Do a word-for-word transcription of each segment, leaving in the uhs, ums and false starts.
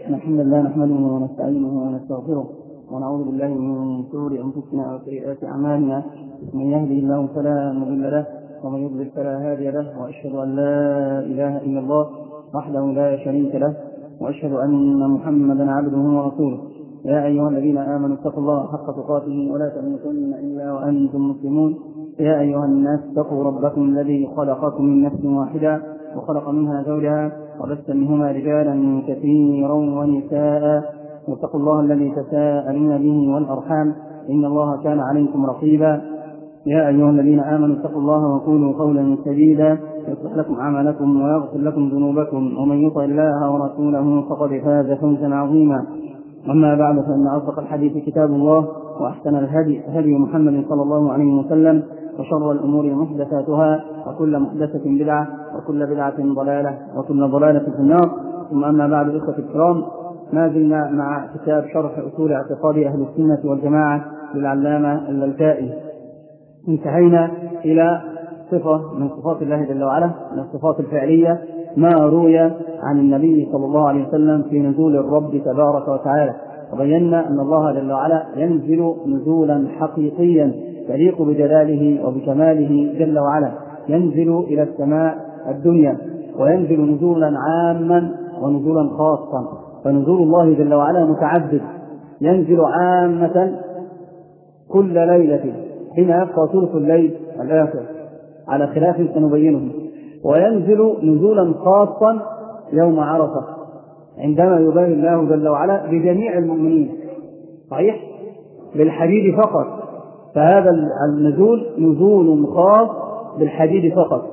الحمد لله نحمده ونستعينه ونستغفره ونعوذ بالله من شرور أنفسنا وسيئات أعمالنا. من يهده الله فلا مضل له ومن يضلل فلا هادي له، وأشهد أن لا إله إلا الله وحده لا شريك له، وأشهد أن محمدا عبده ورسوله. يا أيها الذين آمنوا اتقوا الله حق تقاته ولا تموتن إلا وأنتم مسلمون. يا أيها الناس اتقوا ربكم الذي خلقكم من نفس واحدة وخلق منها زوجها وبث منهما رجالا كثيرا ونساء، واتقوا الله الذي تساءلون به والأرحام إن الله كان عليكم رقيبا. يا أيها الذين آمنوا اتقوا الله وقولوا قولا سديدا يصلح لكم أعمالكم ويغفر لكم ذنوبكم، ومن يطع الله ورسوله فقد فاز فوزا عظيما. أما بعد، فإن أصدق الحديث كتاب الله، وأحسن الهدي هدي محمد صلى الله عليه وسلم، وشر الأمور محدثاتها، وكل محدثة بدعة، وكل بدعة ضلالة، وكل ضلالة في النار. ثم أما بعد، إخوة الكرام، ما زلنا مع كتاب شرح أصول اعتقاد أهل السنة والجماعة للعلامة اللالكائي. انتهينا إلى صفة من صفات الله جل وعلا من الصفات الفعلية، ما روي عن النبي صلى الله عليه وسلم في نزول الرب تبارك وتعالى، وبينا أن الله جل وعلا ينزل نزولا حقيقيا يليق بجلاله وبكماله جل وعلا، ينزل إلى السماء الدنيا، وينزل نزولا عاما ونزولا خاصا. فنزول الله جل وعلا متعدد، ينزل عامة كل ليلة حين يبقى ثلث الليل الآخر على خلاف سنبينه، وينزل نزولا خاصا يوم عرفة عندما يباهي الله جل وعلا بجميع المؤمنين. صحيح بالحديد فقط، فهذا النزول نزول خاص بالحديد فقط،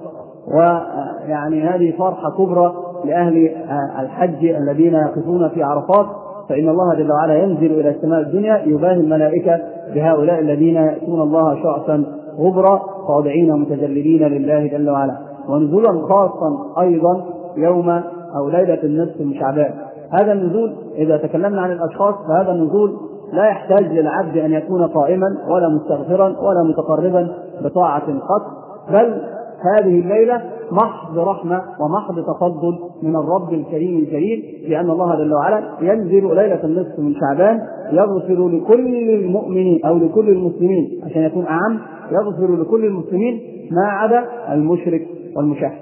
ويعني هذه فرحة كبرى لأهل الحج الذين يقفون في عرفات، فإن الله جل وعلا ينزل إلى السماء الدنيا يباهي الملائكة بهؤلاء الذين يأتون الله شعثا غبرا خاضعين متذللين لله جل وعلا. ونزولا خاصا أيضا يوم أو ليلة النصف من شعبان. هذا النزول إذا تكلمنا عن الأشخاص، فهذا النزول لا يحتاج للعبد أن يكون قائما ولا مستغفرا ولا متقربا بطاعة قط، بل هذه الليلة محض رحمة ومحض تفضل من الرب الكريم الجليل، لأن الله جل وعلا ينزل ليلة النصف من شعبان يغفر لكل المؤمنين أو لكل المسلمين، عشان يكون أعم، يغفر لكل المسلمين ما عدا المشرك والمشاهد.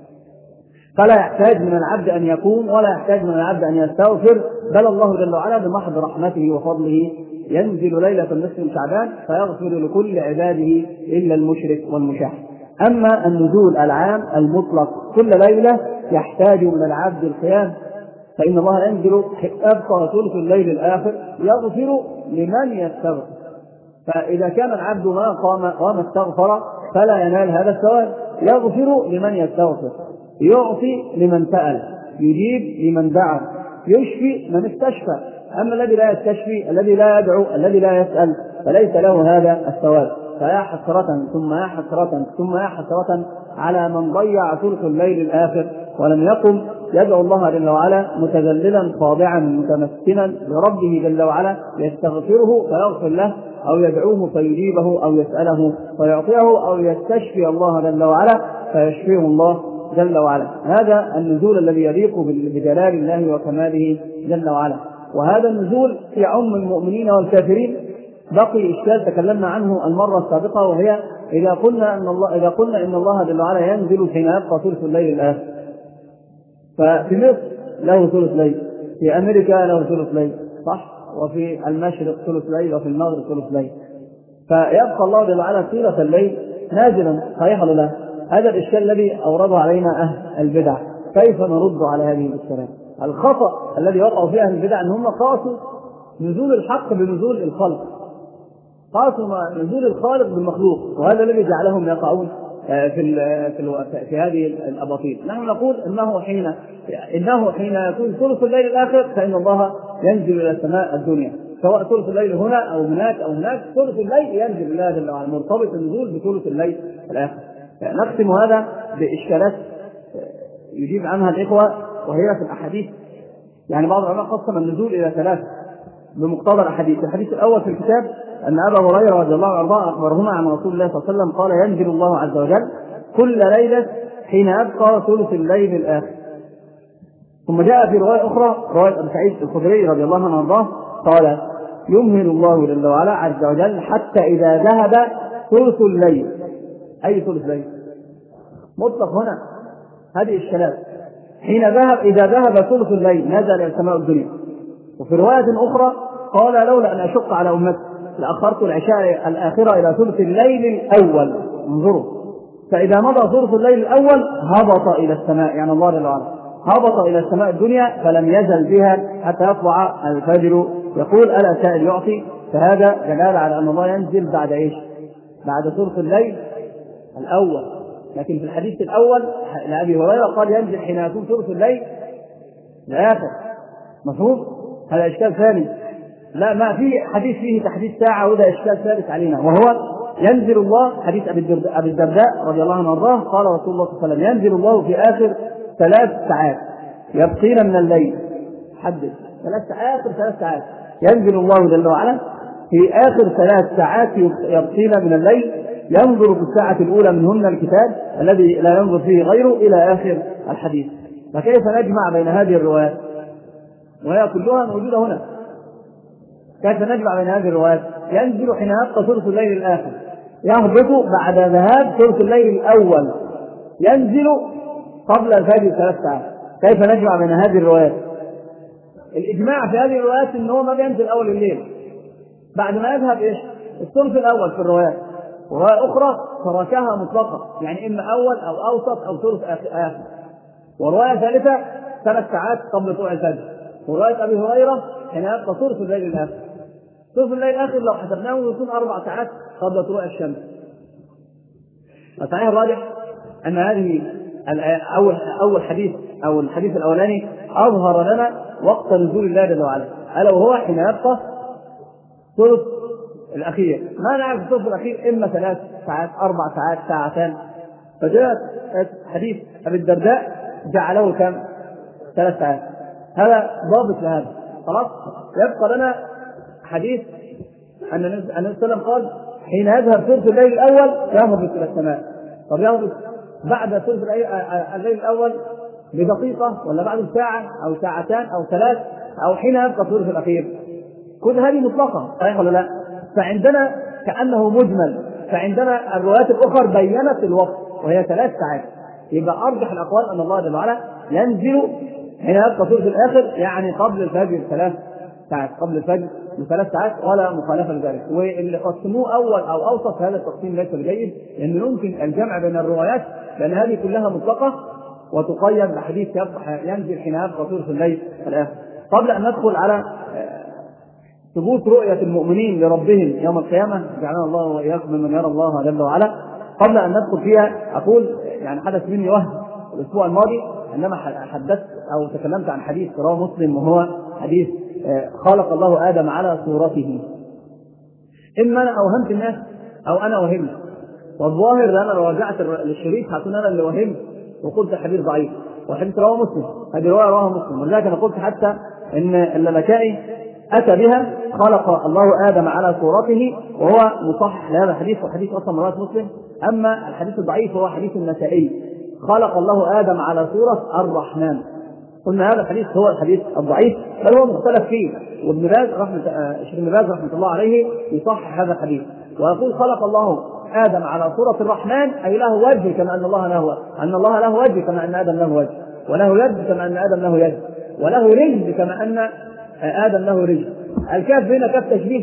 فلا يحتاج من العبد أن يقوم ولا يحتاج من العبد أن يستغفر، بل الله جل وعلا بمحض رحمته وفضله ينزل ليلة النصف من شعبان فيغفر لكل عباده إلا المشرك والمشاهد. أما النزول العام المطلق كل ليلة يحتاج من العبد القيام، فإن الله ينزل أبقى ثلث الليل الآخر يغفر لمن يستغفر، فإذا كان العبد ما قام وما استغفر فلا ينال هذا الثواب. يغفر لمن يستغفر، يعطي لمن سأل، يجيب لمن دعا، يشفي من استشفى. أما الذي لا يستشفي، الذي لا يدعو، الذي لا يسأل، فليس له هذا الثواب. فيا حسرة ثم يا حسرة ثم يا حسرة على من ضيع ثلث الليل الآخر ولم يقم يدعو الله جل وعلا متذللا خاضعا متمسكنا لربه جل وعلا، يستغفره فيغفر له، أو يدعوه فيجيبه، أو يسأله فيعطيه، أو يستشفي الله جل وعلا فيشفيه الله جل وعلا. هذا النزول الذي يليق بجلال الله وكماله جل وعلا. وهذا النزول يعم المؤمنين والكافرين. بقي إشكال تكلمنا عنه المرة السابقة، وهي إذا قلنا أن الله إذا قلنا إن الله جل وعلا ينزل حين يبقى ثلث الليل الآخر، ففي مصر له ثلث ليل، في أمريكا له ثلث ليل، صح؟ وفي المشرق ثلث ليل، وفي المغرب ثلث ليل، فيبقى الله جل وعلا ثلث الليل نازلا. صحيح ولا لا؟ هذا الإشكال الذي أورده علينا أهل البدع. كيف نرد على هذه الإشكالات؟ الخطأ الذي وقعوا فيه أهل البدع أن هم قاسوا نزول الحق بنزول الخلق، قاسوا نزول الخالق بالمخلوق، وهذا الذي جعلهم يقعون في في في هذه الأباطيل. نحن نقول إنه حين إنه حين يكون ثلث الليل الآخر فإن الله ينزل إلى السماء الدنيا، سواء ثلث الليل هنا أو هناك أو هناك، ثلث الليل ينزل الله جل وعلا، مرتبط النزول بثلث الليل الآخر. نختم هذا بإشكالات يجيب عنها الإخوة، وهي في الأحاديث. يعني بعض العلماء قسم النزول إلى ثلاثة بمقتضى الأحاديث. الحديث الأول في الكتاب أن أبا هريرة رضي الله عنه أخبرهما عن رسول الله صلى الله عليه وسلم قال: ينزل الله عز وجل كل ليلة حين يبقى ثلث الليل الآخر. ثم جاء في رواية أخرى رواية أبي سعيد الخدري رضي الله عنه وارضاه قال يمهل الله جل وعلا عز وجل حتى إذا ذهب ثلث الليل. أي ثلث الليل؟ مطلق هنا هذه الشلال. حين ذهب إذا ذهب ثلث الليل نزل إلى سماء الدنيا. وفي رواية أخرى قال لولا أن أشق على أمتي لأخرت العشاء الآخرة إلى ثلث الليل الأول. انظروا، فإذا مضى ثلث الليل الأول هبط إلى السماء، يعني الله جل وعلا هبط إلى السماء الدنيا فلم يزل بها حتى يطلع الفجر. يقول ألا سائل يعطي، فهذا دلالة على أن الله ينزل بعد إيش؟ بعد ثلث الليل الأول. لكن في الحديث الأول لأبي هريرة قال ينزل حين يكون ثلث الليل الآخر. مفهوم؟ هذا إشكال ثاني. لا، ما في حديث فيه تحديد ساعة، وده إشكال ثالث علينا، وهو ينزل الله. حديث أبي الدرداء رضي الله عنه وارضاه قال رسول الله صلى الله عليه وسلم ينزل الله في آخر ثلاث ساعات يبقين من الليل. حدث ثلاث ساعات، آخر ثلاث ساعات ينزل الله جل وعلا في آخر ثلاث ساعات يبقين من الليل، ينظر في الساعة الأولى منهن الكتاب الذي لا ينظر فيه غيره إلى آخر الحديث. فكيف نجمع بين هذه الروايات وهي كلها موجودة هنا؟ كيف نجمع بين هذه الروايات؟ ينزل حين يبقى ثلث الليل الآخر، يهبط بعد ذهاب ثلث الليل الأول، ينزل قبل الفجر ثلاث ساعات. كيف نجمع بين هذه الروايات؟ الإجماع في هذه الروايات إن هو ما بينزل أول الليل، بعد ما يذهب إيش؟ الثلث الأول في الروايات. ورواية أخرى تركها مطلقة، يعني إما أول أو أوسط أو ثلث آخر. ورواية ثالثة ثلاث ساعات قبل طلوع الفجر. ورواية أبي هريرة حين يبقى ثلث الليل الآخر. ثلث الليل الآخر لو حسبناه يكون أربع ساعات قبل طلوع الشمس. الصحيح الراجح أن هذه أول أول حديث أو الحديث الأولاني أظهر لنا وقت نزول الله جل وعلا، ألا وهو حين يبقى ثلث الأخير. ما نعرف الثلث الأخير إما ثلاث ساعات، أربع ساعات، ساعتان. فجاء حديث أبي الدرداء جعله كم؟ ثلاث ساعات. هذا ضابط لهذا. خلاص، يبقى لنا حديث أن النبي صلى الله عليه وسلم قال حين يذهب ثلث الليل الأول يهبط إلى السماء. طب يهبط بعد ثلث الليل الأول بدقيقة ولا بعد ساعة أو ساعتان أو ثلاث أو حين يبقى الثلث الأخير؟ كل هذه مطلقة، صحيح ولا لا؟ فعندنا كأنه مجمل، فعندنا الروايات الأخرى بيّنت الوقت وهي ثلاث ساعات. يبقى أرجح الأقوال أن الله جل وعلا ينزل حين يبقى ثلث الآخر، يعني قبل الفجر ثلاث ساعات، قبل الفجر بثلاث ساعات، ولا مخالفة لذلك. واللي قسموه أول أو أوسط هذا التقسيم ليس بجيد، لأنه يمكن الجمع بين الروايات، لأن هذه كلها مطلقة وتقيد بحديث ينزل حين يبقى ثلث الليل الآخر. قبل أن ندخل على ثبوت رؤية المؤمنين لربهم يوم القيامة، جعلنا الله وإياكم ممن يرى الله جل وعلا، قبل أن ندخل فيها أقول يعني حدث مني وهم الأسبوع الماضي عندما حدثت أو تكلمت عن حديث رواه مسلم، وهو حديث خلق الله آدم على صورته. إما أنا أوهمت الناس أو أنا وهمت، والظاهر أنا لو رجعت للشريط هكون أنا اللي وهمت وقلت حديث ضعيف، وحديث رواه مسلم، هذه رواية رواه مسلم. ولذلك أنا قلت حتى إن اللالكائي أتى بها خلق الله آدم على صورته، وهو مصحح لهذا الحديث، والحديث أصلا رواية مسلم. أما الحديث الضعيف هو حديث النسائي خلق الله آدم على صورة الرحمن. قلنا هذا الحديث هو الحديث الضعيف، بل هو مختلف فيه، وابن باز رحمة الشيخ ابن باز رحمة الله عليه يصحح هذا الحديث ويقول خلق الله آدم على صورة الرحمن، أي له وجه كما أن الله له أن الله له وجه كما أن آدم له وجه، وله يد كما أن آدم له يد، وله رجل كما أن آدم له رجل. الكاف هنا كاف تشبيه،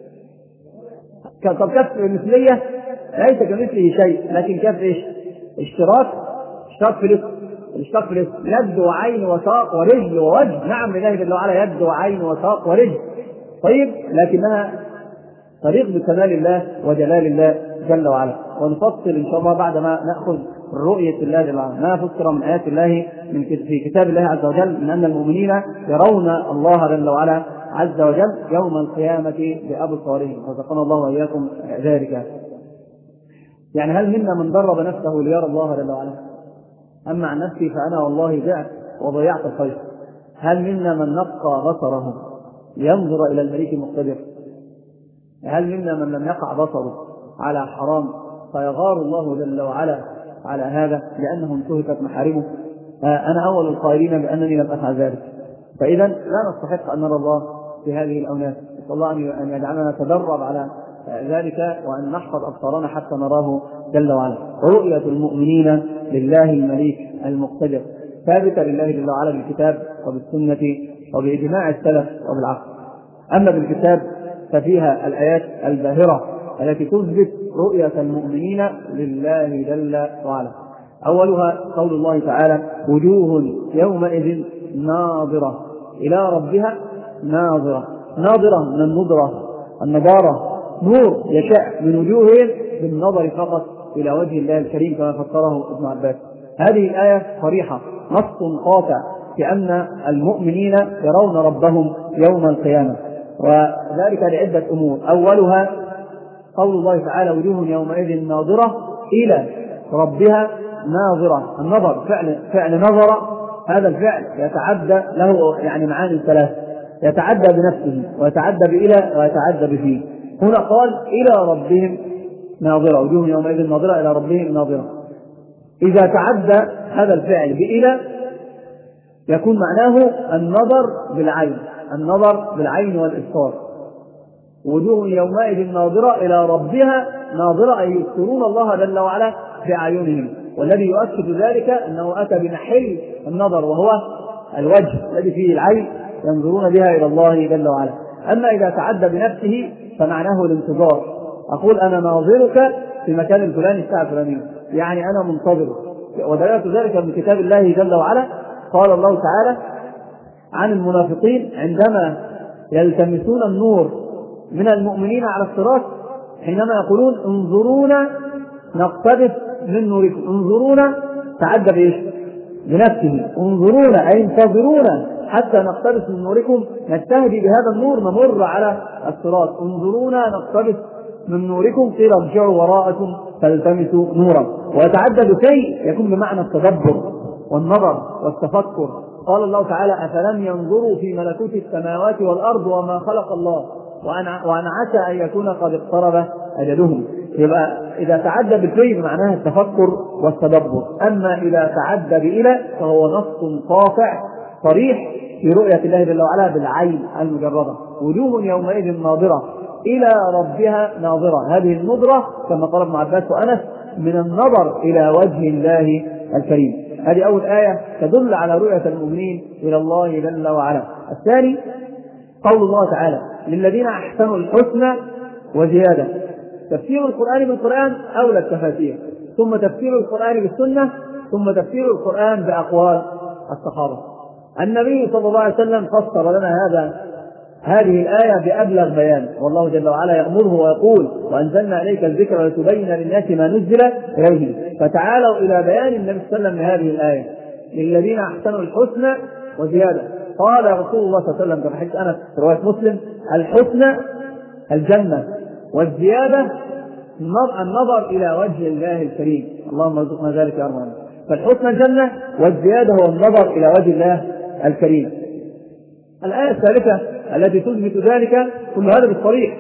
طب كاف مثلية ليس كمثله شيء، لكن كاف ايش؟ اشتراك، اشتراك في الاسم، الاشتراك في الاسم، يد وعين وساق ورجل ووجه. نعم لله جل وعلا يد وعين وساق ورجل، طيب، لكنها طريق بكمال الله وجلال الله جل وعلا. ونفصل ان شاء الله بعد ما ناخذ رؤية الله جل وعلا ما فسر من آيات الله من في كتاب الله عز وجل من أن المؤمنين يرون الله جل وعلا عز وجل يوم القيامة بأبصارهم، رزقنا الله وإياكم ذلك. يعني هل منا من درب نفسه ليرى الله جل وعلا؟ أما عن نفسي فأنا والله بعت وضيعت الخير. هل منا من نقى بصره لينظر إلى الملك المقتدر؟ هل منا من لم يقع بصره على حرام فيغار الله جل وعلا على هذا لأنه انتهكت محارمه؟ أنا أول القائلين بأنني لم أفعل ذلك. فإذا لا نستحق أن نرى الله في هذه الأوناس. نسأل الله أن يجعلنا نتدرب على ذلك وأن نحفظ أبصارنا حتى نراه جل وعلا. ورؤية المؤمنين لله المليك المقتدر ثابتة لله جل وعلا بالكتاب وبالسنة وبإجماع السلف وبالعقل. أما بالكتاب ففيها الآيات الباهرة التي تثبت رؤية المؤمنين لله جل وعلا. أولها قول الله تعالى: وجوه يومئذ ناظرة إلى ربها ناظرة. ناظرة من النظرة، النظارة، نور يشاء من وجوههم بالنظر فقط إلى وجه الله الكريم كما فسره ابن عباس. هذه الآية صريحة، نص قاطع في أن المؤمنين يرون ربهم يوم القيامة، وذلك لعدة أمور. أولها قول الله تعالى: وجوه يومئذ ناظرة إلى ربها ناظرة. النظر فعل فعل نظر، هذا الفعل يتعدى له يعني معاني ثلاث: يتعدى بنفسه ويتعدى بإلى ويتعدى بفيه. هنا قال إلى ربهم ناظرة، وجوه يومئذ ناظرة إلى ربهم ناظرة. إذا تعدى هذا الفعل بإلى يكون معناه النظر بالعين، النظر بالعين والإبصار. وجوه يومئذ ناظرة إلى ربها ناظرة، أي يذكرون الله جل وعلا بأعينهم. والذي يؤكد ذلك أنه أتى بمحل النظر وهو الوجه الذي فيه العين، ينظرون بها إلى الله جل وعلا. أما إذا تعدى بنفسه فمعناه الانتظار. أقول أنا ناظرك في مكان الفلاني الساعة الفلانية، يعني أنا منتظر. ودلالة ذلك من كتاب الله جل وعلا قال الله تعالى عن المنافقين عندما يلتمسون النور من المؤمنين على الصراط حينما يقولون: انظرونا نقتبس من نوركم. انظرونا تعدى بإيش؟ بنفسه. انظرونا أي انتظرونا حتى نقتبس من نوركم، نستهدي بهذا النور نمر على الصراط. انظرونا نقتبس من نوركم، قيل ارجعوا وراءكم فالتمسوا نورا. ويتعدى بشيء يكون بمعنى التدبر والنظر والتفكر. قال الله تعالى: أفلم ينظروا في ملكوت السماوات والأرض وما خلق الله وأن عسى أن يكون قد اقترب أجلهم. يبقى إذا تعدى بالفعل معناها التفكر والتدبر. أما إذا تعدى بإلى فهو نص قاطع صريح في رؤية الله جل وعلا بالعين المجردة. وجوه يومئذ ناظرة إلى ربها ناظرة. هذه النظرة كما قال ابن عباس وأنس من النظر إلى وجه الله الكريم. هذه أول آية تدل على رؤية المؤمنين إلى الله جل وعلا. الثاني قول الله تعالى: للذين أحسنوا الحسنى وزيادة. تفسير القرآن بالقرآن أولى التفاسير، ثم تفسير القرآن بالسنة، ثم تفسير القرآن بأقوال الصحابة. النبي صلى الله عليه وسلم فسر لنا هذا هذه الآية بأبلغ بيان، والله جل وعلا يأمره ويقول: وأنزلنا إليك الذكر لتبين للناس ما نزل إليهم. فتعالوا إلى بيان النبي صلى الله عليه وسلم لهذه الآية: للذين أحسنوا الحسنى وزيادة. قال رسول الله صلى الله عليه وسلم كما حديث أنس في رواية مسلم: الحسنى الجنة، والزيادة النظر إلى وجه الله الكريم. اللهم ارزقنا ذلك يا رب. فالحسنى الجنة، والزيادة هو النظر إلى وجه الله الكريم. الآية الثالثة التي تثبت ذلك كل هذا بالصريح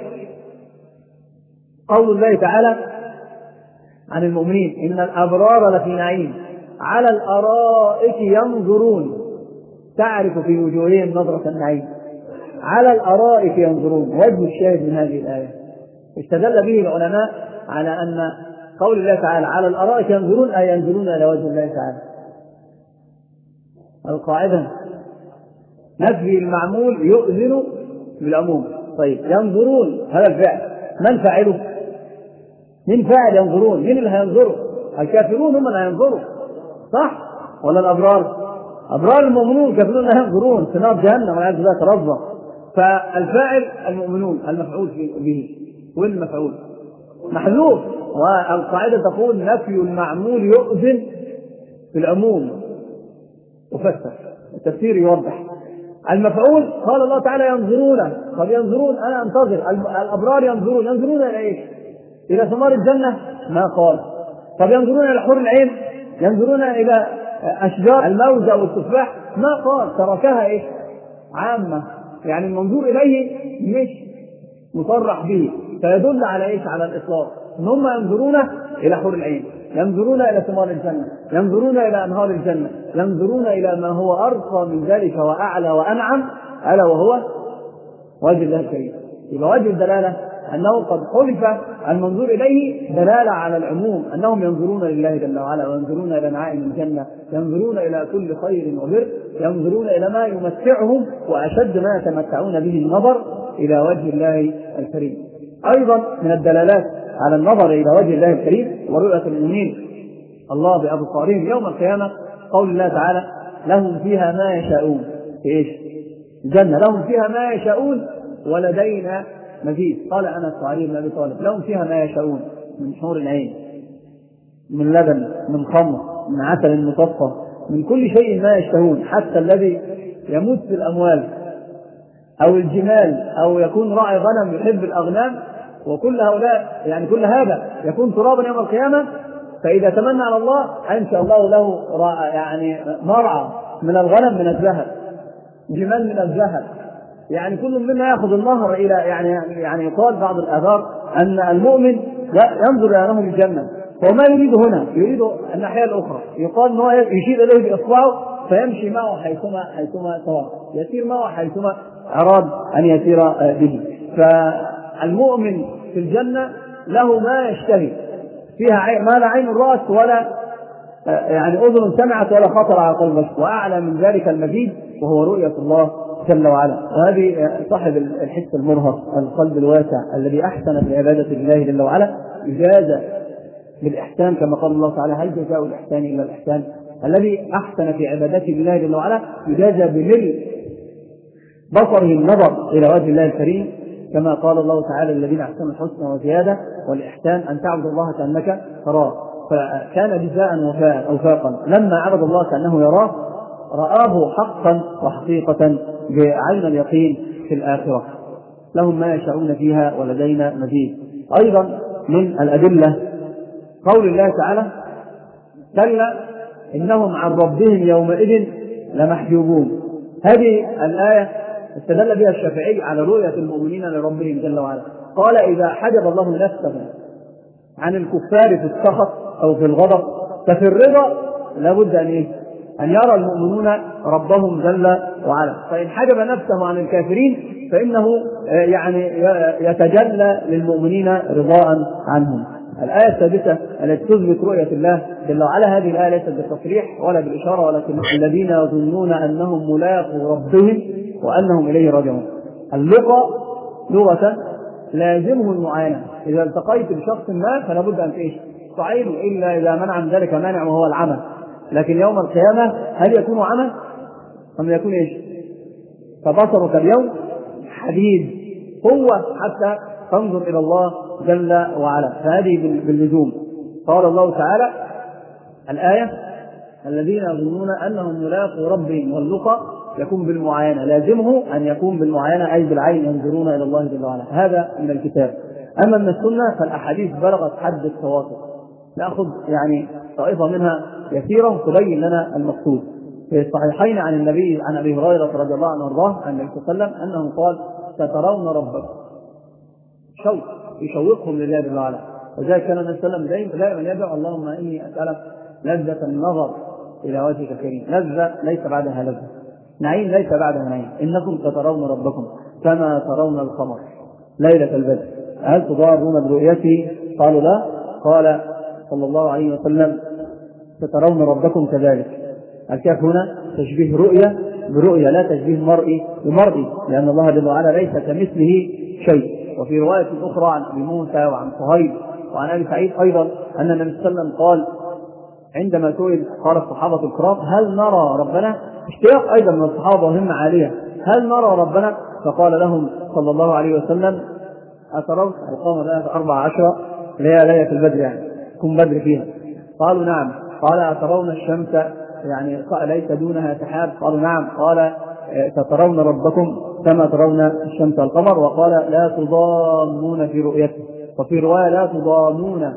قول الله تعالى عن المؤمنين: إن الأبرار لفي نعيم على الأرائك ينظرون تعرف في وجوههم نظرة النعيم. على الأرائك ينظرون، وجه الشاهد من هذه الآية استدل به العلماء على أن قول الله تعالى على الأرائك ينظرون أي ينظرون إلى وجه الله تعالى. القاعدة نفي المعمول يؤذن بالعموم. طيب ينظرون هذا الفعل من فاعله؟ من فاعل ينظرون؟ من اللي هينظروا؟ الكافرون هم اللي هينظروا، صح ولا الأبرار؟ أبرار المؤمنون، الكافرون لا ينظرون في نار جهنم والعياذ بالله ترضى. فالفاعل المؤمنون، المفعول به والمفعول محذوف. والقاعدة تقول نفي المعمول يؤذن بالعموم. وفسر التفسير يوضح المفعول. قال الله تعالى ينظرون. طب ينظرون أنا أنتظر. الأبرار ينظرون، ينظرون إلى إيش؟ إلى ثمار الجنة؟ ما قال. طب ينظرون إلى حور العين؟ ينظرون إلى أشجار الموز أو التفاح؟ ما قال. تركها إيش؟ عامة، يعني المنظور إليه مش مصرح به، فيدل على إيش؟ على الإطلاق، إن هم ينظرون إلى حور العين. ينظرون إلى ثمار الجنة، ينظرون إلى أنهار الجنة، ينظرون إلى ما هو أرقى من ذلك وأعلى وأنعم، ألا وهو وجه الله الكريم. يبقى وجه الدلالة أنه قد حذف المنظور إليه دلالة على العموم، أنهم ينظرون لله جل وعلا، وينظرون إلى نعائم الجنة، ينظرون إلى كل خير وبر، ينظرون إلى ما يمتعهم وأشد ما يتمتعون به النظر إلى وجه الله الكريم. أيضا من الدلالات على النظر إلى وجه الله الكريم ورؤية المؤمنين الله بأبصارهم يوم القيامة قول الله تعالى: لهم فيها ما يشاءون. في إيش؟ الجنة لهم فيها ما يشاءون ولدينا مزيد. قال أنس وعلي بن أبي طالب: لهم فيها ما يشاءون من حور العين، من لبن، من خمر، من عسل مصفى، من كل شيء ما يشتهون، حتى الذي يموت في الأموال أو الجمال أو يكون راعي غنم يحب الأغنام، وكل هؤلاء يعني كل هذا يكون ترابا يوم القيامة. فإذا تمنى على الله أنشأ الله له يعني مرعى من الغنم من الذهب، جمال من الذهب، يعني كل منا يأخذ النهر إلى يعني يعني يقال بعض الآثار أن المؤمن ينظر إلى نهر الجنة، وما يريد هنا يريد الناحية الأخرى، يقال أنه يشير إليه بإصبعه فيمشي معه حيثما حيثما سواء، يسير معه حيثما أراد أن يسير به. فالمؤمن في الجنة له ما يشتهي، فيها ما لا عين رأت ولا يعني أذن سمعت ولا خطر على قلب بشر، وأعلى من ذلك المزيد وهو رؤية الله جل وعلا. وهذه صاحب الحس المرهق القلب الواسع الذي أحسن في عبادة الله جل وعلا يجازى بالإحسان، كما قال الله تعالى: هل جزاء الإحسان إلا الإحسان. الذي أحسن في عبادته لله جل وعلا يجازى بملء بصره النظر إلى وجه الله الكريم، كما قال الله تعالى: الذين أحسنوا الحسنى وزيادة، والإحسان أن تعبد الله كأنك تراه. فكان جزاء وفاقا لما عبد الله كأنه يراه، رآه حقا وحقيقة بعين اليقين في الآخرة. لهم ما يشاءون فيها ولدينا مزيد. أيضا من الأدلة قول الله تعالى: كلا إنهم عن ربهم يومئذ لمحجوبون. هذه الآية استدل بها الشافعي على رؤية المؤمنين لربهم جل وعلا. قال: إذا حجب الله نفسه عن الكفار في السخط أو في الغضب، ففي الرضا لابد أن إيه؟ أن يرى المؤمنون ربهم جل وعلا. فإن حجب نفسه عن الكافرين فإنه يعني يتجلى للمؤمنين رضاء عنهم. الآية السادسة التي تثبت رؤية الله جل وعلا، هذه الآية ليست بالتصريح ولا بالإشارة، ولكن الذين يظنون أنهم ملاقوا ربهم وأنهم إليه راجعون. اللقاء لغة لازمه المعاينة. إذا التقيت بشخص ما فلا بد أن تعيش تعينه، إلا إذا منع من ذلك مانع وهو العمى. لكن يوم القيامة هل يكون عمى أم يكون إيش؟ فبصرك اليوم حديد قوة حتى تنظر إلى الله جل وعلا. فهذه باللزوم. قال الله تعالى الآية: الذين يظنون أنهم ملاقوا ربهم، واللقاء يكون بالمعاينة، لازمه أن يكون بالمعاينة أي بالعين، ينظرون إلى الله جل وعلا. هذا من الكتاب. أما من السنة فالأحاديث بلغت حد التواتر، نأخذ يعني طائفة منها يسيرة تبين لنا المقصود. في الصحيحين عن النبي عن أبي هريرة رضي الله عنه وارضاه عن النبي صلى الله عليه وسلم أنه قال: سترون ربكم. شوق يشوقهم لله جل وعلا. وذلك كان النبي صلى الله عليه وسلم دائما يدعو: اللهم إني أسألك لذة النظر إلى وجهك الكريم، لذة ليس بعدها لذة، نعيم ليس بعدها نعيم، إنكم سترون ربكم كما ترون القمر ليلة البدر، هل تضارون برؤيته؟ قالوا لا. قال صلى الله عليه وسلم: سترون ربكم كذلك. الكاف هنا تشبيه رؤية برؤية، لا تشبيه مرئي بمرئي، لأن الله جل وعلا ليس كمثله شيء. وفي رواية أخرى عن أبي موسى وعن صهيب وعن أبي سعيد أيضا أن النبي صلى الله عليه وسلم قال عندما سئل قال الصحابة الكرام: هل نرى ربنا؟ اشتياق أيضا من الصحابة وهمة عالية: هل نرى ربنا؟ فقال لهم صلى الله عليه وسلم: أترون القمر ليلة أربع عشرة ليلة البدر، يعني كن بدر فيها؟ قالوا نعم. قال: أترون الشمس يعني ليس دونها سحاب؟ قالوا نعم. قال: سترون ربكم كما ترون الشمس والقمر. وقال: لا تضامون في رؤيته. وفي رواية: لا تضامون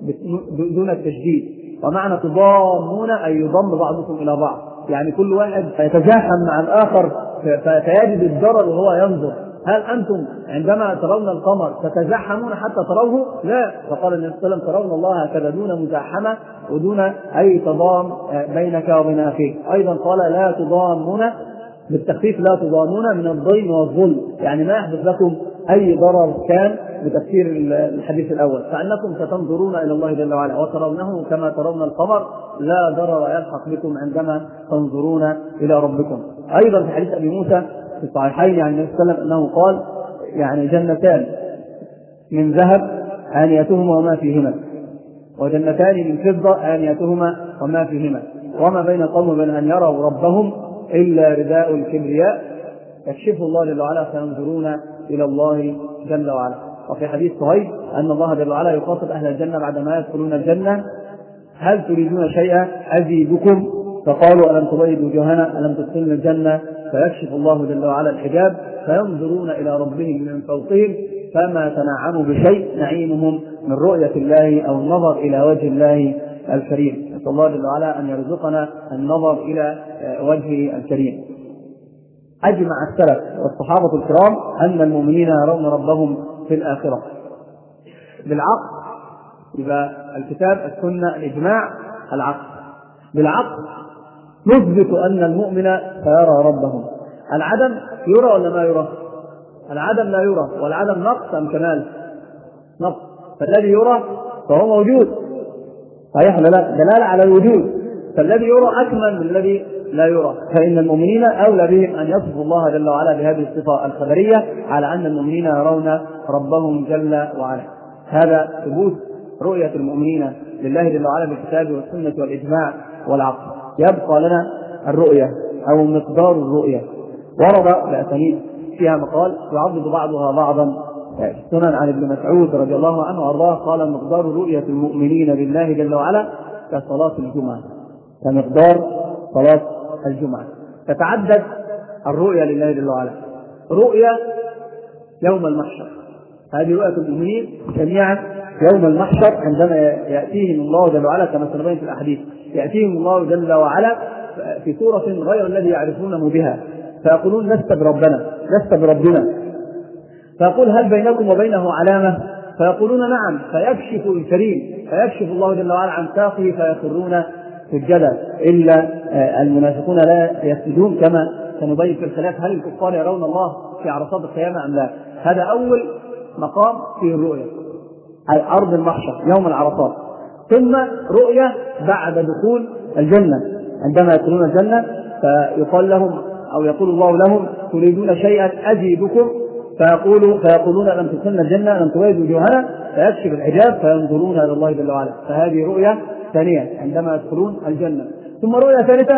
دون التشديد. ومعنى تضامون أي يضم بعضكم إلى بعض، يعني كل واحد يتزاحم مع الآخر فيجد الضرر وهو ينظر هل أنتم عندما ترون القمر تتزحمون حتى تروه؟ لا. فقال النبي صلى الله عليه وسلم ترون الله هكذا دون مزاحمة ودون أي تضام بينك وبين أخيك. أيضا قال لا تضامون بالتخفيف، لا تضامون من الضيم والظلم، يعني ما يحدث لكم أي ضرر كان بتفسير الحديث الأول، فأنكم ستنظرون إلى الله جل وعلا وترونه كما ترون القمر، لا ضرر يلحق بكم عندما تنظرون إلى ربكم. أيضا في حديث أبي موسى في الصحيحين عن النبي صلى الله عليه وسلم أنه قال يعني جنتان من ذهب آنيتهما وما فيهما، وجنتان من فضة آنيتهما وما فيهما، وما بين القوم وبين أن يروا ربهم إلا رداء الكبرياء يكشفه الله جل وعلا فينظرون إلى الله جل وعلا. وفي حديث صهيب أن الله جل وعلا يخاطب أهل الجنة بعدما يدخلون الجنة هل تريدون شيئا أزيدكم؟ فقالوا ألم تبيض وجوهنا ألم تدخلنا الجنة؟ فيكشف الله جل وعلا الحجاب فينظرون إلى ربهم من فوقهم فما تنعموا بشيء نعيمهم من رؤية الله أو النظر إلى وجه الله الكريم. نسأل الله جل وعلا أن يرزقنا النظر إلى وجهه الكريم. أجمع السلف والصحابة الكرام أن المؤمنين يرون ربهم في الآخرة بالعقل، يبقى الكتاب السنة الإجماع العقل. بالعقل نثبت أن المؤمن سيرى ربه. العدم يرى ولا ما يرى؟ العدم لا يرى، والعدم نقص أم كمال؟ نقص. فالذي يرى فهو موجود، صحيح ولا لا؟ دلالة على الوجود. فالذي يرى أكمل من الذي لا يرى، فإن المؤمنين أولى بهم أن يصفوا الله جل وعلا بهذه الصفة الخبرية على أن المؤمنين يرون ربهم جل وعلا. هذا ثبوت رؤية المؤمنين لله جل وعلا بالكتاب والسنة والإجماع والعقل. يبقى لنا الرؤية أو مقدار الرؤية. ورد بأسانيد فيها مقال يعضد بعضها بعضا السنن عن ابن مسعود رضي الله عنه وأرضاه قال مقدار رؤية المؤمنين لله جل وعلا كصلاة الجمعة، كمقدار صلاة الجمعة. تتعدد الرؤية لله جل وعلا. رؤية يوم المحشر، هذه رؤية المؤمنين جميعا يوم المحشر عندما يأتيهم الله جل وعلا كما سنبين في الأحاديث، يأتيهم الله جل وعلا في صورة غير الذي يعرفونه بها فيقولون لست بربنا لست بربنا، فيقول هل بينكم وبينه علامة؟ فيقولون نعم، فيكشف الكريم فيكشف الله جل وعلا عن ساقه فيخرون سجدا، إلا المنافقون لا يسجدون كما سنبين في الخلاف هل الكفار يرون الله في عرصات القيامة أم لا. هذا أول مقام في الرؤية، أرض المحشر يوم العرصات. ثم رؤية بعد دخول الجنة، عندما يدخلون الجنة فيقال لهم أو يقول الله لهم تريدون شيئا أزيدكم؟ فيقولوا فيقولون لم تدخلنا الجنة لم تبيض وجوهنا، فيكشف الحجاب فينظرون إلى الله جل وعلا. فهذه رؤية ثانية عندما يدخلون الجنة. ثم رؤية ثالثة،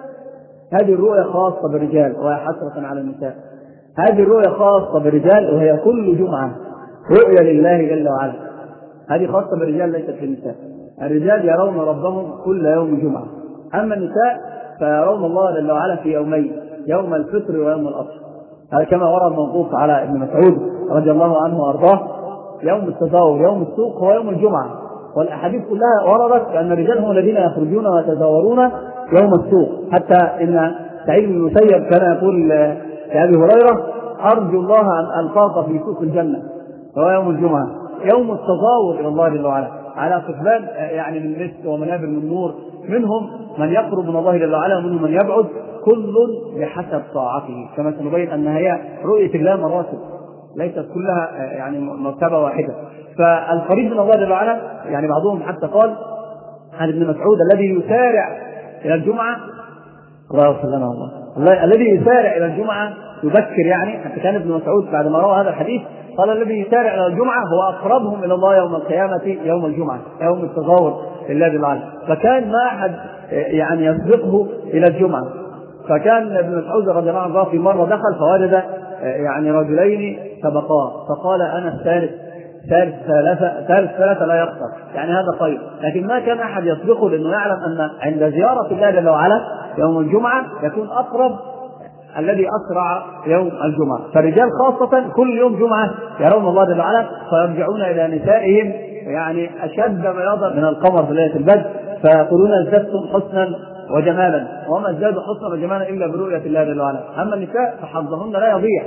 هذه الرؤية خاصة بالرجال وهي حسرة على النساء. هذه الرؤية خاصة بالرجال وهي كل جمعة رؤية لله جل وعلا، هذه خاصة بالرجال ليست بالنساء. الرجال يرون ربهم كل يوم جمعة، أما النساء فيرون الله جل وعلا في يومين، يوم الفطر ويوم الأضحى. هذا كما ورد موقوف على ابن مسعود رضي الله عنه وأرضاه يوم التزاور يوم السوق هو يوم الجمعة. والأحاديث كلها وردت أن الرجال هم الذين يخرجون ويتزاورون يوم السوق، حتى إن سعيد بن المسيب كان يقول لأبي هريرة أرجو الله أن ألقاك في سوق الجنة، هو يوم الجمعة يوم التزاور إلى الله جل وعلا على قفلان يعني من مسك ومنابر من نور، منهم من يقرب من الله جل وعلا ومنهم من يبعد، كل بحسب طاعته، كما سنبين أن هي رؤية الله مراتب ليست كلها يعني مرتبة واحدة. فالقريب من الله جل وعلا يعني بعضهم حتى قال عن ابن مسعود الذي يسارع إلى الجمعة، الله يغفر لنا والله، الذي يسارع إلى الجمعة يبكر، يعني حتى كان ابن مسعود بعد ما روى هذا الحديث قال الذي يسارع إلى الجمعة هو أقربهم إلى الله يوم القيامة يوم الجمعة يوم التظاهر لله جل وعلا. فكان ما أحد يعني يسبقه إلى الجمعة. فكان ابن مسعود رضي الله عنه في مرة دخل فوجد يعني رجلين سبقاه فقال أنا الثالث ثالث ثلاثة ثالث ثلاثة لا يخسر، يعني هذا خير. لكن ما كان أحد يسبقه لأنه يعلم أن عند زيارة الله جل وعلا يوم الجمعة يكون أقرب الذي أسرع يوم الجمعة. فالرجال خاصة كل يوم جمعة يرون الله جل وعلا فيرجعون إلى نسائهم يعني أشد بياضا من القمر في ليلة البدر، فيقولون ازددتم حسنا وجمالا، وما ازدادوا حسنا وجمالا إلا برؤية الله جل وعلا. أما النساء فحظهن لا يضيع،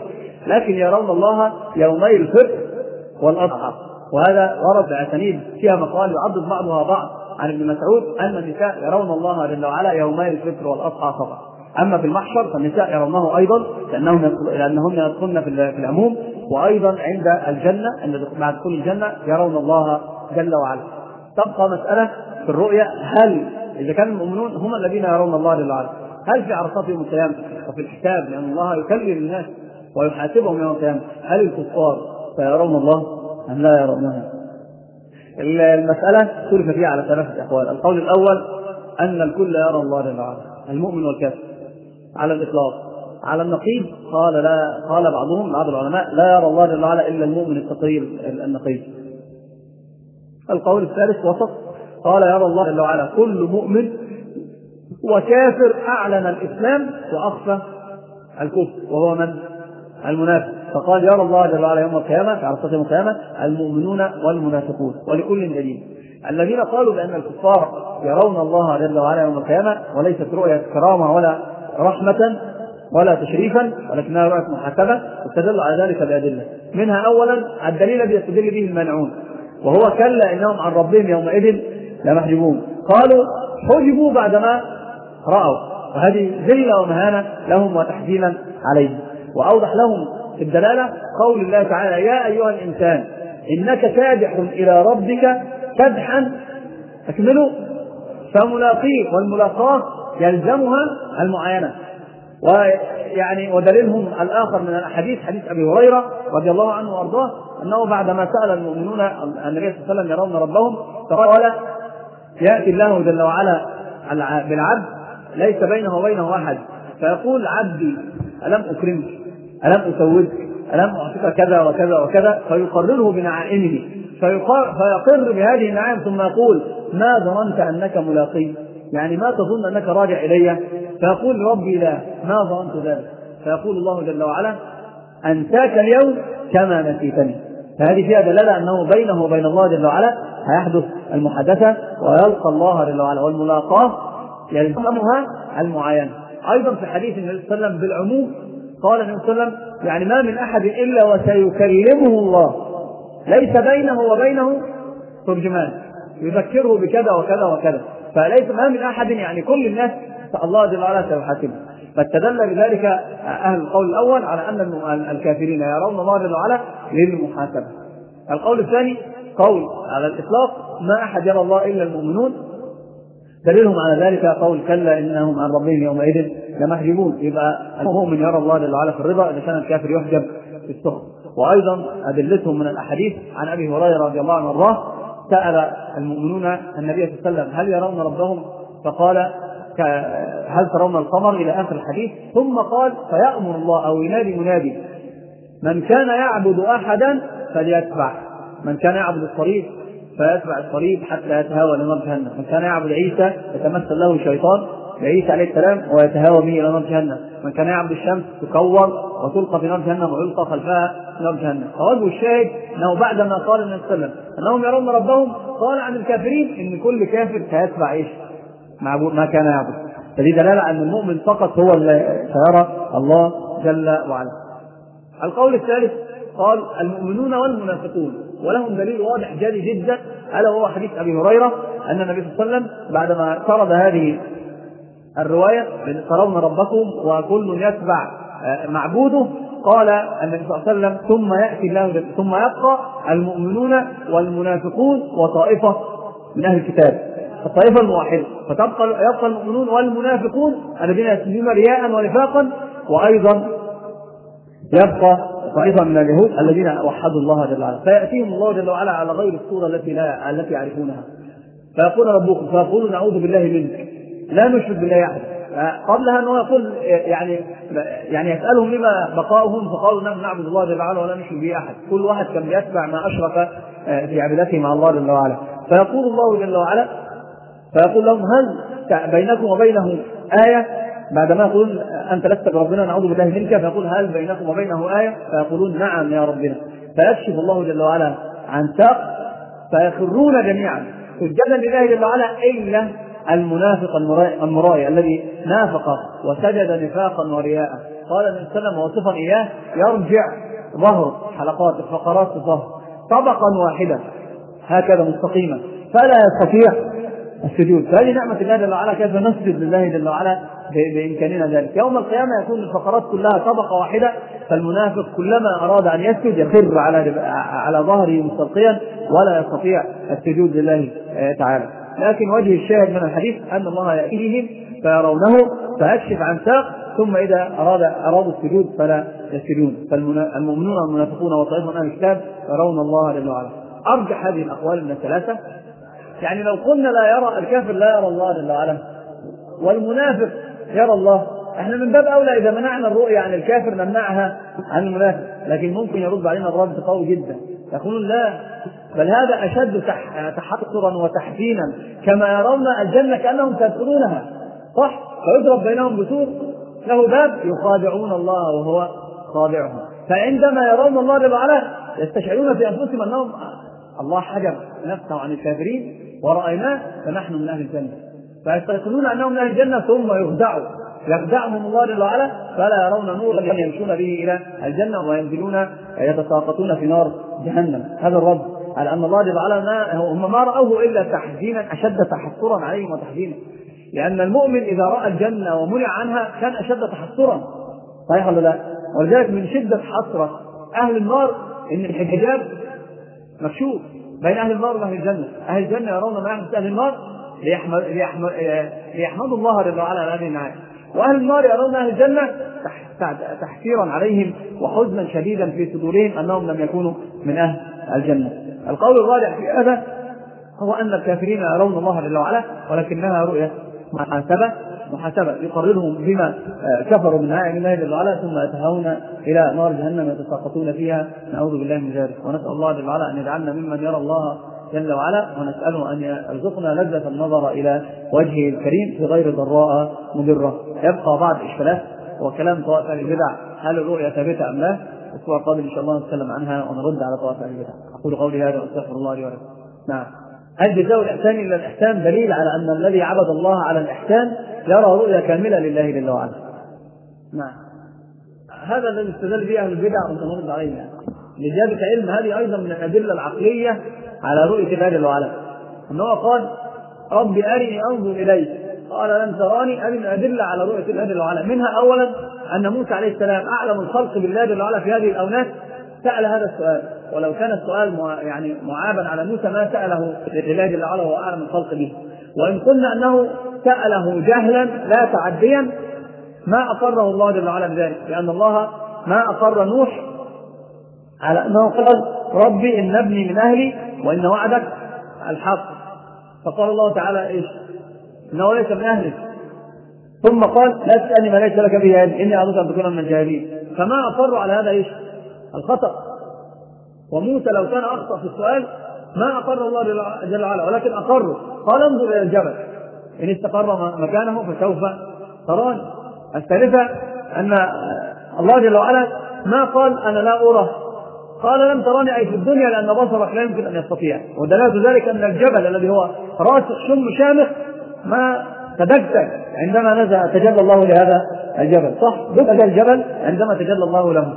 لكن يرون الله يومي الفطر والأضحى. وهذا ورد بأسانيد فيها مقال يعضد بعضها بعض عن ابن مسعود أن النساء يرون الله جل وعلا يومي الفطر والأضحى فقط. أما في المحشر فالنساء يرونه أيضا لأنهم لأنهن يدخلن في العموم، وأيضا عند الجنة عند بعد دخول الجنة يرون الله جل وعلا. تبقى مسألة في الرؤية، هل إذا كان المؤمنون هم الذين يرون الله جل وعلا، هل في عرصات يوم القيامة وفي الحساب لأن الله يكلم الناس ويحاسبهم يوم القيامة هل الكفار سيرون الله أم لا يرونه؟ المسألة اختلف فيها على ثلاثة أقوال. القول الأول أن الكل يرى الله جل وعلا، المؤمن والكافر على الإطلاق. على النقيض قال لا، قال بعضهم بعض العلماء لا يرى الله جل وعلا إلا المؤمن التقي النقيض. القول الثالث وسط، قال يرى الله جل وعلا كل مؤمن وكافر أعلن الإسلام وأخفى الكفر، وهو من؟ المنافق. فقال يرى الله جل وعلا يوم القيامة في عرصات يوم القيامة المؤمنون والمنافقون، ولكل دليل. الذين قالوا بأن الكفار يرون الله جل وعلا يوم القيامة وليست رؤية كرامة ولا رحمة ولا تشريفا ولكنها رؤية محاسبة، استدلوا على ذلك بأدلة. منها أولا الدليل الذي يستدل به المانعون، وهو كلا إنهم عن ربهم يومئذ لمحجوبون. قالوا حجبوا بعدما رأوا، وهذه ذلة ومهانة لهم وتحزينا عليهم. وأوضح لهم في الدلالة قول الله تعالى يا أيها الإنسان إنك كادح إلى ربك كدحا أكمله فملاقيه، والملاقاة يلزمها المعاينة. ويعني ودليلهم الآخر من الحديث حديث أبي هريرة رضي الله عنه وأرضاه أنه بعدما سأل المؤمنون النبي صلى الله عليه وسلم يرون ربهم فقال يأتي الله جل وعلا بالعبد ليس بينه وبينه أحد، فيقول عبدي ألم أكرمك، ألم أسودك، ألم أعطيك كذا وكذا وكذا، فيقرره بنعائمه فيقر بهذه النعائم، ثم يقول ما ظننت أنك ملاقي، يعني ما تظن أنك راجع إلي؟ فيقول ربي لا، ما ظننت ذلك. فيقول الله جل وعلا أنساك اليوم كما نسيتني. فهذه فيها دلالة أنه بينه وبين الله جل وعلا هيحدث المحادثة ويلقى الله جل وعلا، والملاقاة يلزمها المعاينة. أيضا في حديث النبي صلى الله عليه وسلم بالعموم قال النبي صلى الله عليه وسلم يعني ما من أحد إلا وسيكلمه الله ليس بينه وبينه ترجمان يذكره بكذا وكذا وكذا، فليس ما من أحد يعني كل الناس الله جل وعلا سيحاسبه. فاستدل بذلك أهل القول الأول على أن الكافرين يرون الله جل وعلا للمحاسبة. القول الثاني قول على الإطلاق ما أحد يرى الله إلا المؤمنون، دليلهم على ذلك قول كلا إنهم عن ربهم يومئذ لمحجوبون. يبقى المؤمن يرى الله جل وعلا في الرضا إذا كان الكافر يحجب في السخط. وأيضا أدلتهم من الأحاديث عن أبي هريرة رضي الله عنه وارضاه سأل المؤمنون النبي صلى الله عليه وسلم هل يرون ربهم؟ فقال هل ترون القمر إلى آخر الحديث، ثم قال فيأمر الله أو ينادي منادي من كان يعبد أحدا فليتبع، من كان يعبد الصليب فيتبع الصليب حتى يتهاوى لنار جهنم، من كان يعبد عيسى يتمثل له الشيطان بعيسى عليه السلام ويتهاوى به إلى نار جهنم، من كان يعبد الشمس تكور وتلقى في نار جهنم ويلقى خلفها في نار جهنم. فوجه الشاهد أنه بعدما قال النبي صلى الله عليه وسلم أنهم يرون ربهم قال عن الكافرين إن كل كافر سيتبع إيش؟ معبود ما كان يعبد. فدي دلالة أن المؤمن فقط هو اللي سيرى الله جل وعلا. القول الثالث قال المؤمنون والمنافقون، ولهم دليل واضح جلي جدا ألا وهو حديث أبي هريرة أن النبي صلى الله عليه وسلم بعدما سرد هذه الرواية ترون ربكم وكل يتبع معبوده قال النبي صلى الله عليه وسلم ثم يأتي الله ثم يبقى المؤمنون والمنافقون وطائفة من أهل الكتاب، الطائفة الموحدة، فتبقى يبقى المؤمنون والمنافقون الذين يسلمون رياء ونفاقا، وأيضا يبقى طائفة من اليهود الذين وحدوا الله جل وعلا، فيأتيهم الله جل وعلا على غير الصورة التي لا التي يعرفونها، فيقول ربكم فيقولون نعوذ بالله منك لا نشرك بالله أحد. قبلها أنه يقول يعني يعني يسألهم لما بقاؤهم فقالوا نحن نعبد الله جل وعلا ولا نشرك به أحد، كل واحد كان يتبع ما أشرك في عبادته مع الله جل وعلا. فيقول الله جل وعلا فيقول لهم هل بينكم وبينه آية؟ بعدما يقولون أنت لست بربنا نعوذ بالله منك، فيقول هل بينكم وبينه آية؟ فيقولون نعم يا ربنا، فيكشف الله جل وعلا عن ساق فيخرون جميعا سجدا لله جل وعلا إلا المنافق المرائي الذي نافق وسجد نفاقا ورياء، قال النبي صلى الله عليه وسلم واصفا إياه: يرجع ظهر حلقات الفقرات الظهر طبقا واحدا هكذا مستقيما فلا يستطيع السجود. فهذه نعمة الله جل وعلا، كيف نسجد لله جل وعلا بإمكاننا ذلك. يوم القيامة يكون الفقرات كلها طبقة واحدة، فالمنافق كلما أراد أن يسجد يخر على على ظهره مستلقيا ولا يستطيع السجود لله تعالى. لكن وجه الشاهد من الحديث أن الله يأتيهم فيرونه فيكشف عن ساق، ثم إذا أراد أرادوا السجود فلا يسجدون. فالمؤمنون والمنافقون وطائفة من أهل الكتاب يرون الله جل وعلا. أرجح هذه الأقوال من الثلاثة. يعني لو قلنا لا يرى الكافر لا يرى الله جل وعلا والمنافق يرى الله، احنا من باب اولى اذا منعنا الرؤية عن الكافر نمنعها عن المنافق. لكن ممكن يرد علينا الرد قوي جدا، يقولون لا، بل هذا اشد تحقرا وتحزينا، كما يرون الجنة كأنهم تدخلونها، صح؟ فيضرب بينهم بسور له باب يخادعون الله وهو خادعهم. فعندما يرون الله جل وعلا يستشعرون في انفسهم انهم الله حجب نفسه عن الكافرين ورأيناه فنحن من أهل الجنة، فيستيقنون أنهم من أهل الجنة ثم يخدعوا يخدعهم الله جل وعلا فلا يرون نورا يمشون به إلى الجنة وينزلون يتساقطون في نار جهنم. هذا الرد على أن الله جل وعلا هم ما رأوه إلا تحزينا أشد تحسرا عليهم وتحزينا، لأن المؤمن إذا رأى الجنة ومنع عنها كان أشد تحسرا، صحيح ولا لا؟ ولذلك من شدة حسرة أهل النار إن الحجاب مكشوف بين أهل النار وأهل الجنة. أهل الجنة يرون ما يحدث أهل النار ليحمد ليحمد ليحمدوا الله جل وعلا على هذه النعم، وأهل النار يرون أهل الجنة تحسيرا عليهم وحزنا شديدا في صدورهم أنهم لم يكونوا من أهل الجنة. القول الرابع في هذا هو أن الكافرين يرون الله جل وعلا ولكنها رؤية محاسبة محاسبة يقررهم بما كفروا من نعم الله جل وعلا ثم يتهاون إلى نار جهنم يتساقطون فيها، نعوذ بالله من ذلك. ونسأل الله جل وعلا أن يجعلنا ممن يرى الله جل وعلا، ونسأله أن يرزقنا لذة النظر إلى وجهه الكريم في غير ضراء مضرة. يبقى بعض إشكالات وكلام طوائف أهل البدع، هل الرؤيا ثابتة أم لا؟ الأسبوع القادم إن شاء الله نتكلم عنها ونرد على طوائف أهل البدع. أقول قولي هذا وأستغفر الله لي ولكم. نعم. هل جزاء الإحسان إلا الإحسان؟ دليل على أن الذي عبد الله على الإحسان يرى رؤيا كاملة لله جل وعلا. نعم. هذا الذي استدل به أهل البدع ونرد عليه. يعني لزيادة علم هذه أيضا من الأدلة العقلية على رؤية الله جل وعلا، أنه قال رب أرني أنظر إليك قال لن تراني. هذه من الأدلة على رؤية الله جل وعلا. منها أولا أن موسى عليه السلام أعلم الخلق بالله جل وعلا في هذه الأونات سأل هذا السؤال، ولو كان السؤال يعني معابا على موسى ما سأله لله جل وعلا وهو أعلم الخلق به. وإن قلنا أنه سأله جهلا لا تعديا ما أقره الله جل وعلا بذلك، لأن الله ما أقر نوح على أنه قال ربي إن ابني من أهلي وإن وعدك الحق، فقال الله تعالى إيش؟ إنه ليس من أهلك، ثم قال لا تسألني ما ليس لك به علم إني أعظك أن تكون من الجاهلين، فما أقروا على هذا إيش؟ الخطأ. وموسى لو كان أخطأ في السؤال ما أقر الله جل وعلا ولكن أقره، قال انظر إلى الجبل إن استقر مكانه فسوف تراني. الثالثة أن الله جل وعلا ما قال أنا لا أرى، قال لم تراني أي في الدنيا لأن بصرك لا يمكن أن يستطيع. ودلالة ذلك أن الجبل الذي هو راسخ شم شامخ ما تدكتك عندما نزل تجلى الله لهذا الجبل، صح؟ دكت الجبل عندما تجلى الله له،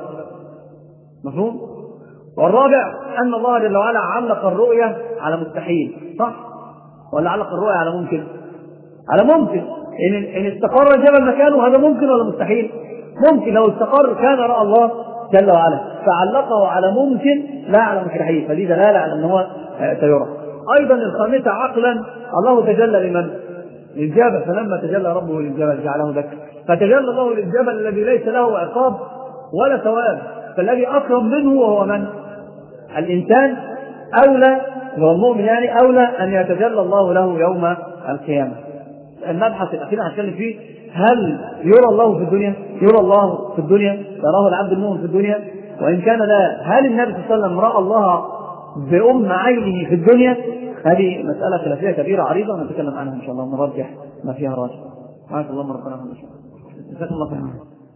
مفهوم؟ والرابع أن الله جل وعلا علق الرؤية على مستحيل، صح؟ ولا علق الرؤية على ممكن؟ على ممكن. إن, إن استقر الجبل مكانه هذا ممكن ولا مستحيل؟ ممكن. لو استقر كان رأى الله جل وعلا، فعلقه على ممكن لا على مستحيل، فدي دلالة على أنه سيرى. أيضا الخامسة عقلا الله تجلى لمن؟ للجبل، فلما تجلى ربه للجبل جعله دكا، فتجلى الله للجبل الذي ليس له عقاب ولا ثواب، فالذي أكرم منه وهو من؟ الإنسان أولى وهو المؤمن، يعني أولى أن يتجلى الله له يوم القيامة. المبحث الأخير هنتكلم فيه هل يرى الله في الدنيا؟ يرى الله في الدنيا؟ يراه العبد المؤمن في الدنيا؟ وإن كان لا، هل النبي صلى الله عليه وسلم رأى الله بأم عينه في الدنيا؟ هذه مسألة خلافية كبيرة عريضة ونتكلم عنها إن شاء الله ونرجح ما فيها راجح. سبحانك اللهم ربنا وبحمدك. جزاكم الله خيرا.